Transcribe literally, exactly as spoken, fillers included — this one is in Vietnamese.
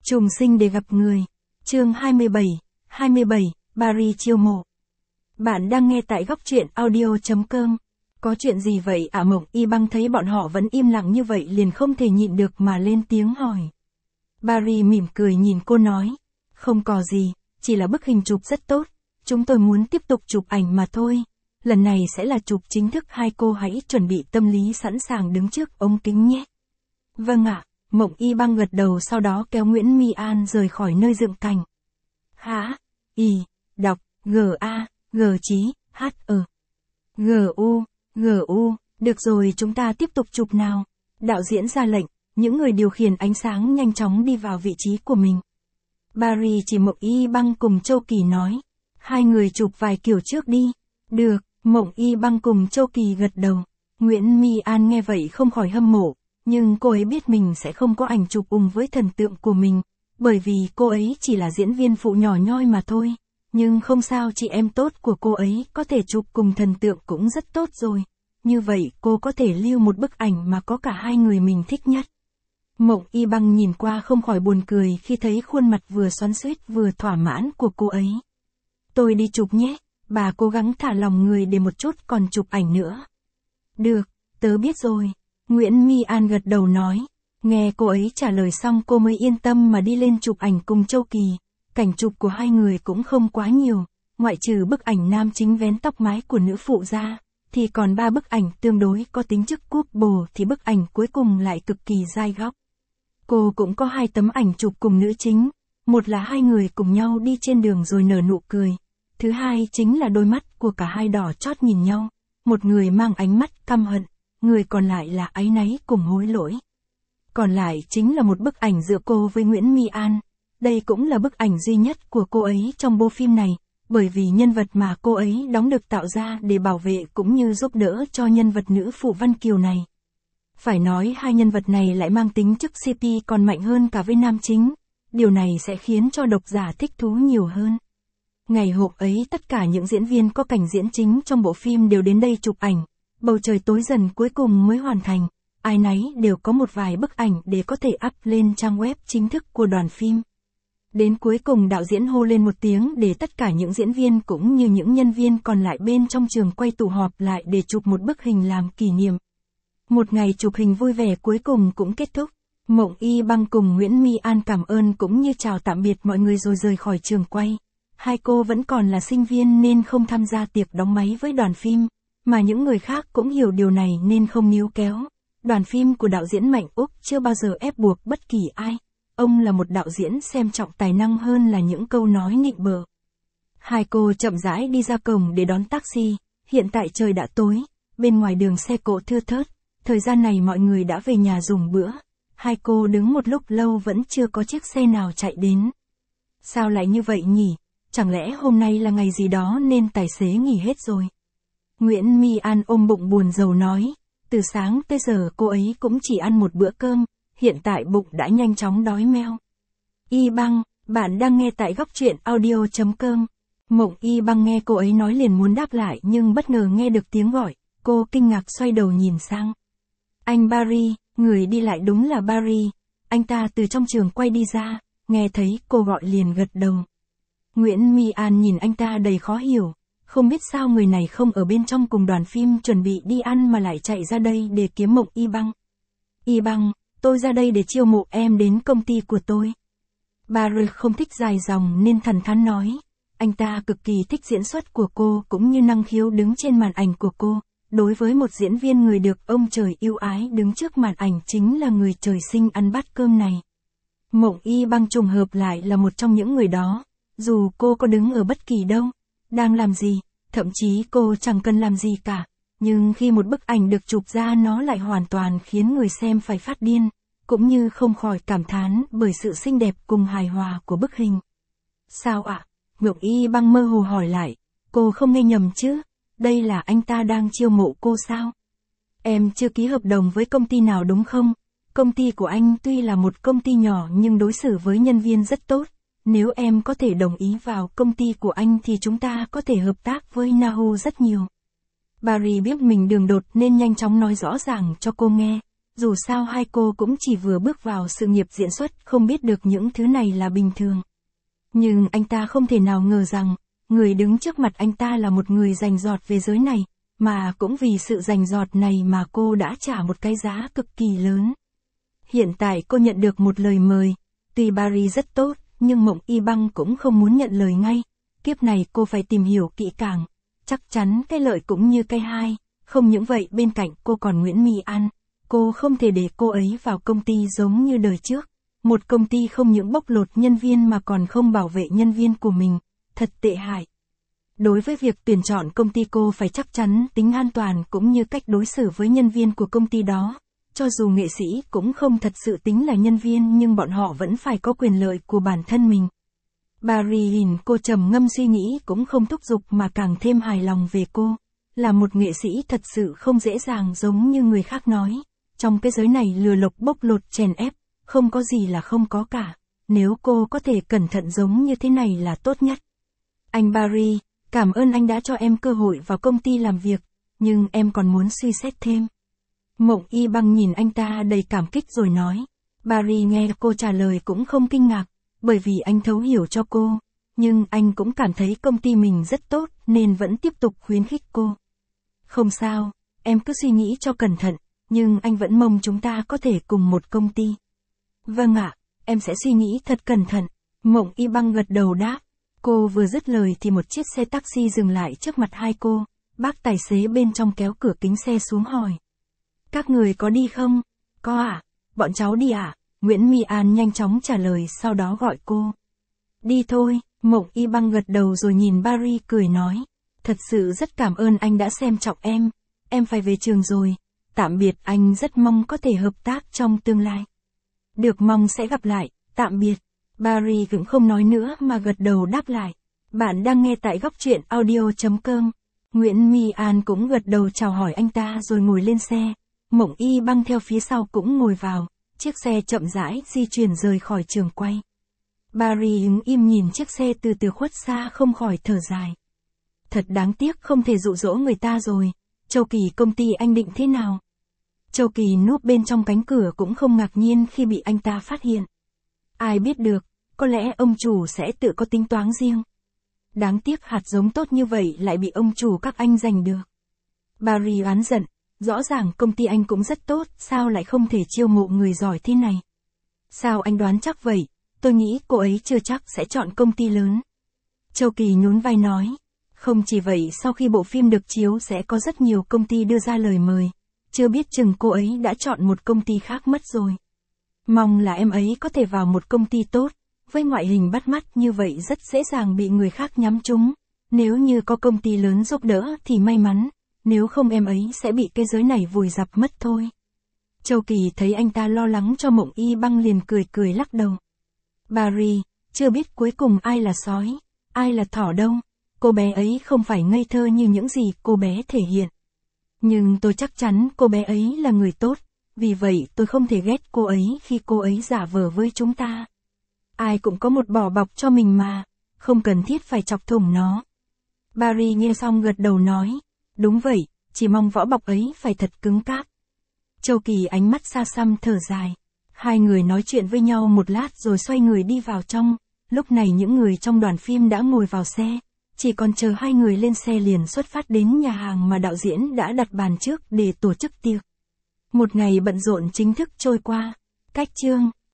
Trùng sinh để gặp người. Chương hai mươi bảy, hai mươi bảy, Barry chiêu mộ. Bạn đang nghe tại góc truyện audio chấm com. Có chuyện gì vậy ạ? Mộng Y Băng thấy bọn họ vẫn im lặng như vậy liền không thể nhịn được mà lên tiếng hỏi. Barry mỉm cười nhìn cô nói. Không có gì, chỉ là bức hình chụp rất tốt. Chúng tôi muốn tiếp tục chụp ảnh mà thôi. Lần này sẽ là chụp chính thức, hai cô hãy chuẩn bị tâm lý sẵn sàng đứng trước ống kính nhé. Vâng ạ. Mộng Y Băng gật đầu, sau đó kéo Nguyễn My An rời khỏi nơi dựng cảnh. Hả? Y, đọc, G-A, G chí, H-E. G-U, G-U, được rồi, chúng ta tiếp tục chụp nào. Đạo diễn ra lệnh, những người điều khiển ánh sáng nhanh chóng đi vào vị trí của mình. Barry chỉ Mộng Y Băng cùng Châu Kỳ nói. Hai người chụp vài kiểu trước đi. Được, Mộng Y Băng cùng Châu Kỳ gật đầu. Nguyễn My An nghe vậy không khỏi hâm mộ. Nhưng cô ấy biết mình sẽ không có ảnh chụp cùng với thần tượng của mình, bởi vì cô ấy chỉ là diễn viên phụ nhỏ nhoi mà thôi. Nhưng không sao, chị em tốt của cô ấy có thể chụp cùng thần tượng cũng rất tốt rồi. Như vậy cô có thể lưu một bức ảnh mà có cả hai người mình thích nhất. Mộng Y Băng nhìn qua không khỏi buồn cười khi thấy khuôn mặt vừa xoắn xuýt vừa thỏa mãn của cô ấy. Tôi đi chụp nhé, bà cố gắng thả lòng người để một chút còn chụp ảnh nữa. Được, tớ biết rồi. Nguyễn My An gật đầu nói. Nghe cô ấy trả lời xong cô mới yên tâm mà đi lên chụp ảnh cùng Châu Kỳ. Cảnh chụp của hai người cũng không quá nhiều, ngoại trừ bức ảnh nam chính vén tóc mái của nữ phụ ra, thì còn ba bức ảnh tương đối có tính chất cúp bồ, thì bức ảnh cuối cùng lại cực kỳ dai góc. Cô cũng có hai tấm ảnh chụp cùng nữ chính, một là hai người cùng nhau đi trên đường rồi nở nụ cười, thứ hai chính là đôi mắt của cả hai đỏ chót nhìn nhau, một người mang ánh mắt căm hận, người còn lại là áy náy cùng hối lỗi. Còn lại chính là một bức ảnh giữa cô với Nguyễn My An. Đây cũng là bức ảnh duy nhất của cô ấy trong bộ phim này, bởi vì nhân vật mà cô ấy đóng được tạo ra để bảo vệ cũng như giúp đỡ cho nhân vật nữ phụ Văn Kiều này. Phải nói hai nhân vật này lại mang tính chất xê pê còn mạnh hơn cả với nam chính. Điều này sẽ khiến cho độc giả thích thú nhiều hơn. Ngày hôm ấy tất cả những diễn viên có cảnh diễn chính trong bộ phim đều đến đây chụp ảnh. Bầu trời tối dần cuối cùng mới hoàn thành, ai nấy đều có một vài bức ảnh để có thể up lên trang web chính thức của đoàn phim. Đến cuối cùng đạo diễn hô lên một tiếng để tất cả những diễn viên cũng như những nhân viên còn lại bên trong trường quay tụ họp lại để chụp một bức hình làm kỷ niệm. Một ngày chụp hình vui vẻ cuối cùng cũng kết thúc. Mộng Y Băng cùng Nguyễn My An cảm ơn cũng như chào tạm biệt mọi người rồi rời khỏi trường quay. Hai cô vẫn còn là sinh viên nên không tham gia tiệc đóng máy với đoàn phim. Mà những người khác cũng hiểu điều này nên không níu kéo. Đoàn phim của đạo diễn Mạnh Úc chưa bao giờ ép buộc bất kỳ ai. Ông là một đạo diễn xem trọng tài năng hơn là những câu nói nịnh bợ. Hai cô chậm rãi đi ra cổng để đón taxi. Hiện tại trời đã tối, bên ngoài đường xe cộ thưa thớt. Thời gian này mọi người đã về nhà dùng bữa. Hai cô đứng một lúc lâu vẫn chưa có chiếc xe nào chạy đến. Sao lại như vậy nhỉ? Chẳng lẽ hôm nay là ngày gì đó nên tài xế nghỉ hết rồi? Nguyễn My An ôm bụng buồn rầu nói, từ sáng tới giờ cô ấy cũng chỉ ăn một bữa cơm, hiện tại bụng đã nhanh chóng đói meo. Y Băng, bạn đang nghe tại góc truyện audio chấm com. Mộng Y Băng nghe cô ấy nói liền muốn đáp lại nhưng bất ngờ nghe được tiếng gọi, cô kinh ngạc xoay đầu nhìn sang. Anh Barry, người đi lại đúng là Barry, anh ta từ trong trường quay đi ra, nghe thấy cô gọi liền gật đầu. Nguyễn My An nhìn anh ta đầy khó hiểu. Không biết sao người này không ở bên trong cùng đoàn phim chuẩn bị đi ăn mà lại chạy ra đây để kiếm Mộng Y Băng. Y Băng, tôi ra đây để chiêu mộ em đến công ty của tôi. Barry không thích dài dòng nên thẳng thắn nói. Anh ta cực kỳ thích diễn xuất của cô cũng như năng khiếu đứng trên màn ảnh của cô. Đối với một diễn viên người được ông trời yêu ái đứng trước màn ảnh chính là người trời sinh ăn bát cơm này. Mộng Y Băng trùng hợp lại là một trong những người đó. Dù cô có đứng ở bất kỳ đâu, đang làm gì, thậm chí cô chẳng cần làm gì cả, nhưng khi một bức ảnh được chụp ra nó lại hoàn toàn khiến người xem phải phát điên, cũng như không khỏi cảm thán bởi sự xinh đẹp cùng hài hòa của bức hình. Sao ạ? Mộng Y Băng mơ hồ hỏi lại, cô không nghe nhầm chứ, đây là anh ta đang chiêu mộ cô sao? Em chưa ký hợp đồng với công ty nào đúng không? Công ty của anh tuy là một công ty nhỏ nhưng đối xử với nhân viên rất tốt. Nếu em có thể đồng ý vào công ty của anh thì chúng ta có thể hợp tác với Nahu rất nhiều. Barry biết mình đường đột nên nhanh chóng nói rõ ràng cho cô nghe. Dù sao hai cô cũng chỉ vừa bước vào sự nghiệp diễn xuất, không biết được những thứ này là bình thường. Nhưng anh ta không thể nào ngờ rằng, người đứng trước mặt anh ta là một người rành rọt về giới này, mà cũng vì sự rành rọt này mà cô đã trả một cái giá cực kỳ lớn. Hiện tại cô nhận được một lời mời, tuy Paris rất tốt, nhưng Mộng Y Băng cũng không muốn nhận lời ngay. Kiếp này cô phải tìm hiểu kỹ càng, chắc chắn cái lợi cũng như cái hai. Không những vậy, bên cạnh cô còn Nguyễn My An. Cô không thể để cô ấy vào công ty giống như đời trước. Một công ty không những bóc lột nhân viên mà còn không bảo vệ nhân viên của mình. Thật tệ hại. Đối với việc tuyển chọn công ty, cô phải chắc chắn tính an toàn cũng như cách đối xử với nhân viên của công ty đó. Cho dù nghệ sĩ cũng không thật sự tính là nhân viên, nhưng bọn họ vẫn phải có quyền lợi của bản thân mình. Paris nhìn cô trầm ngâm suy nghĩ cũng không thúc giục mà càng thêm hài lòng về cô. Là một nghệ sĩ thật sự không dễ dàng giống như người khác nói. Trong cái giới này lừa lọc bóc lột chèn ép, không có gì là không có cả. Nếu cô có thể cẩn thận giống như thế này là tốt nhất. Anh Paris, cảm ơn anh đã cho em cơ hội vào công ty làm việc, nhưng em còn muốn suy xét thêm. Mộng Y Băng nhìn anh ta đầy cảm kích rồi nói. Paris nghe cô trả lời cũng không kinh ngạc, bởi vì anh thấu hiểu cho cô. Nhưng anh cũng cảm thấy công ty mình rất tốt nên vẫn tiếp tục khuyến khích cô. Không sao, em cứ suy nghĩ cho cẩn thận, nhưng anh vẫn mong chúng ta có thể cùng một công ty. Vâng ạ, em sẽ suy nghĩ thật cẩn thận. Mộng Y Băng gật đầu đáp. Cô vừa dứt lời thì một chiếc xe taxi dừng lại trước mặt hai cô. Bác tài xế bên trong kéo cửa kính xe xuống hỏi. Các người có đi không? Có ạ, à? Bọn cháu đi ạ. À? Nguyễn My An nhanh chóng trả lời, sau đó gọi cô. Đi thôi. Mộng Y Băng gật đầu rồi nhìn Paris cười nói. Thật sự rất cảm ơn anh đã xem trọng em. Em phải về trường rồi. Tạm biệt, anh rất mong có thể hợp tác trong tương lai. Được, mong sẽ gặp lại. Tạm biệt. Paris cũng không nói nữa mà gật đầu đáp lại. Bạn đang nghe tại góc truyện audio chấm com. Nguyễn My An cũng gật đầu chào hỏi anh ta rồi ngồi lên xe. Mộng Y Băng theo phía sau cũng ngồi vào. Chiếc xe chậm rãi di chuyển rời khỏi trường quay. Paris đứng im nhìn chiếc xe từ từ khuất xa, không khỏi thở dài. Thật đáng tiếc, không thể dụ dỗ người ta rồi. Châu Kỳ, công ty anh định thế nào? Châu Kỳ núp bên trong cánh cửa cũng không ngạc nhiên khi bị anh ta phát hiện. Ai biết được, có lẽ ông chủ sẽ tự có tính toán riêng. Đáng tiếc hạt giống tốt như vậy lại bị ông chủ các anh giành được. Paris oán giận, rõ ràng công ty anh cũng rất tốt, sao lại không thể chiêu mộ người giỏi thế này? Sao anh đoán chắc vậy? Tôi nghĩ cô ấy chưa chắc sẽ chọn công ty lớn. Châu Kỳ nhún vai nói. Không chỉ vậy, sau khi bộ phim được chiếu sẽ có rất nhiều công ty đưa ra lời mời. Chưa biết chừng cô ấy đã chọn một công ty khác mất rồi. Mong là em ấy có thể vào một công ty tốt. Với ngoại hình bắt mắt như vậy rất dễ dàng bị người khác nhắm trúng. Nếu như có công ty lớn giúp đỡ thì may mắn. Nếu không em ấy sẽ bị cái giới này vùi dập mất thôi. Châu Kỳ thấy anh ta lo lắng cho Mộng Y Băng liền cười cười lắc đầu. Paris, chưa biết cuối cùng ai là sói, ai là thỏ đâu. Cô bé ấy không phải ngây thơ như những gì cô bé thể hiện. Nhưng tôi chắc chắn cô bé ấy là người tốt. Vì vậy tôi không thể ghét cô ấy khi cô ấy giả vờ với chúng ta. Ai cũng có một vỏ bọc cho mình mà. Không cần thiết phải chọc thủng nó. Paris nghe xong gật đầu nói. Đúng vậy, chỉ mong vỏ bọc ấy phải thật cứng cáp. Châu Kỳ ánh mắt xa xăm thở dài. Hai người nói chuyện với nhau một lát rồi xoay người đi vào trong. Lúc này những người trong đoàn phim đã ngồi vào xe. Chỉ còn chờ hai người lên xe liền xuất phát đến nhà hàng mà đạo diễn đã đặt bàn trước để tổ chức tiệc. Một ngày bận rộn chính thức trôi qua. Cách chương